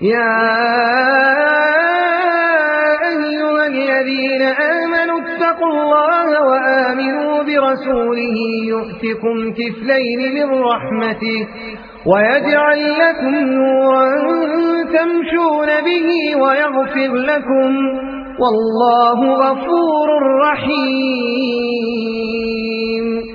يا أيها الذين آمنوا اتقوا الله وآمنوا برسوله يؤتكم كفلين من رحمته ويجعل لكم نورا تمشون به ويغفر لكم والله غفور رحيم.